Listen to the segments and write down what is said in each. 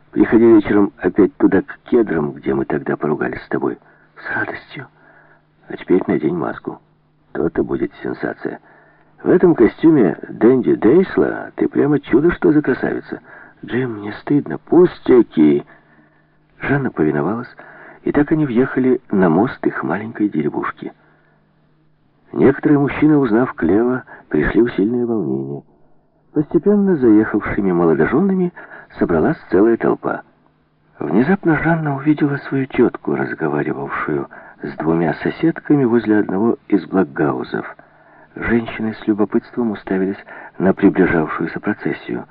Приходи вечером опять туда, к кедрам, где мы тогда поругались с тобой. С радостью. А теперь надень маску. То-то будет сенсация. В этом костюме Дэнди Дейсла ты прямо чудо, что за красавица. Джим, мне стыдно. Пустяки. Жанна повиновалась, и так они въехали на мост их маленькой деревушки. Некоторые мужчины, узнав Клева, пришли в сильное волнение. Постепенно заехавшими молодоженами собралась целая толпа. Внезапно Жанна увидела свою тетку, разговаривавшую с двумя соседками возле одного из блокгаузов. Женщины с любопытством уставились на приближавшуюся процессию.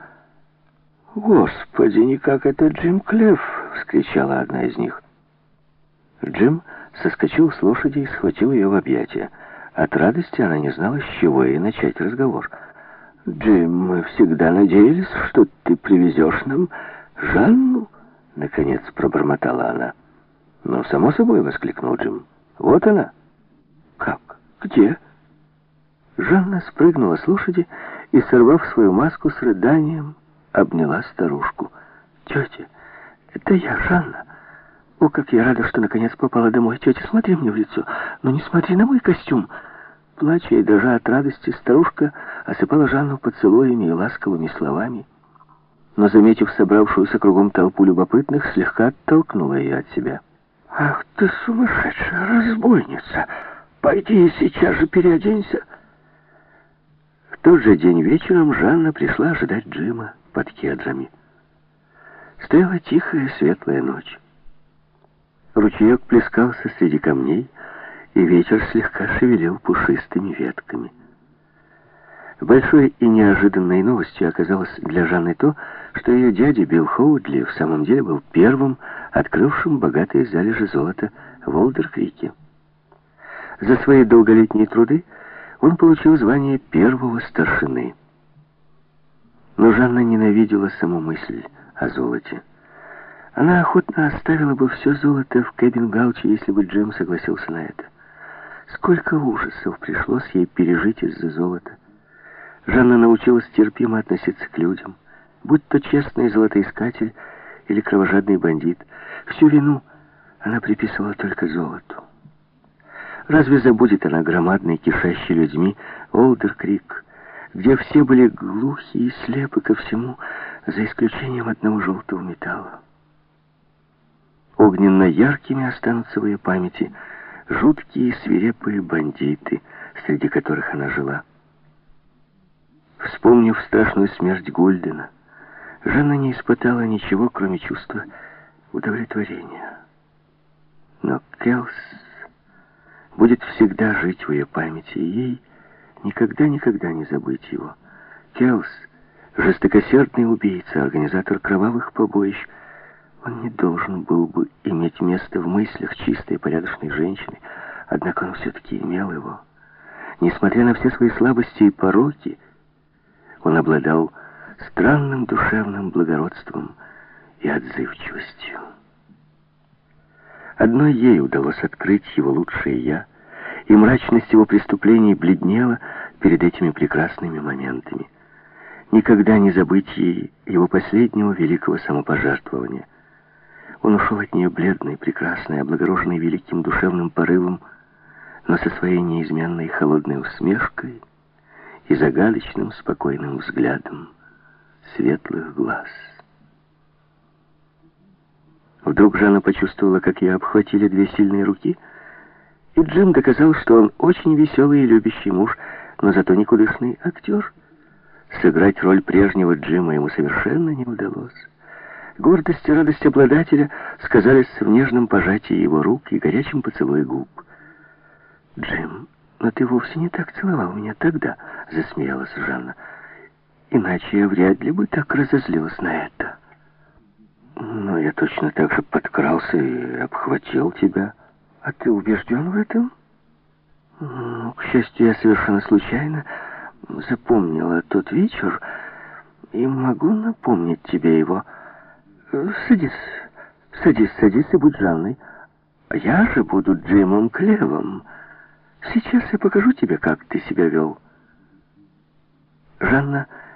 «Господи, никак это Джим Клев!» — вскричала одна из них. Джим соскочил с лошади и схватил ее в объятия. От радости она не знала, с чего ей начать разговор. «Джим, мы всегда надеялись, что ты привезешь нам Жанну», — наконец пробормотала она. «Ну, само собой», — воскликнул Джим. «Вот она». «Как? Где?» Жанна спрыгнула с лошади и, сорвав свою маску, с рыданием обняла старушку. «Тетя, это я, Жанна. О, как я рада, что наконец попала домой. Тетя, смотри мне в лицо, но не смотри на мой костюм». Плача и дрожа от радости, старушка осыпала Жанну поцелуями и ласковыми словами, но, заметив собравшуюся кругом толпу любопытных, слегка оттолкнула ее от себя. «Ах ты сумасшедшая разбойница! Пойди и сейчас же переоденься!» В тот же день вечером Жанна пришла ожидать Джима под кедрами. Стояла тихая светлая ночь. Ручеек плескался среди камней, и ветер слегка шевелил пушистыми ветками. Большой и неожиданной новостью оказалось для Жанны то, что ее дядя Билл Хоудли в самом деле был первым, открывшим богатые залежи золота в Олдер-Крике. За свои долголетние труды он получил звание первого старшины. Но Жанна ненавидела саму мысль о золоте. Она охотно оставила бы все золото в Кэбингауче, если бы Джим согласился на это. Сколько ужасов пришлось ей пережить из-за золота. Жанна научилась терпимо относиться к людям, будь то честный золотоискатель или кровожадный бандит. Всю вину она приписывала только золоту. Разве забудет она громадный, кишащий людьми Олдер-Крик, где все были глухи и слепы ко всему, за исключением одного желтого металла? Огненно яркими останутся в ее памяти жуткие свирепые бандиты, среди которых она жила. Вспомнив страшную смерть Гульдена, Жанна не испытала ничего, кроме чувства удовлетворения. Но Келс будет всегда жить в ее памяти, и ей никогда не забыть его. Келс, жестокосердный убийца, организатор кровавых побоищ, он не должен был бы иметь место в мыслях чистой и порядочной женщины, однако он все-таки имел его. Несмотря на все свои слабости и пороки, он обладал странным душевным благородством и отзывчивостью. Одной ей удалось открыть его лучшее «я», и мрачность его преступлений бледнела перед этими прекрасными моментами. Никогда не забыть ей его последнего великого самопожертвования. Он ушел от нее бледный, прекрасный, облагороженный великим душевным порывом, но со своей неизменной холодной усмешкой и загадочным спокойным взглядом светлых глаз. Вдруг Жанна почувствовала, как ее обхватили две сильные руки, и Джим доказал, что он очень веселый и любящий муж, но зато никудышный актер. Сыграть роль прежнего Джима ему совершенно не удалось. Гордость и радость обладателя сказались в нежном пожатии его рук и горячем поцелуе губ. «Джим, но ты вовсе не так целовал меня тогда», — засмеялась Жанна. «Иначе я вряд ли бы так разозлилась на это». «Но я точно так же подкрался и обхватил тебя. А ты убежден в этом?» «Ну, к счастью, я совершенно случайно запомнила тот вечер и могу напомнить тебе его. Садись и будь Жанной. Я же буду Джимом Клевом. Сейчас я покажу тебе, как ты себя вел». Жанна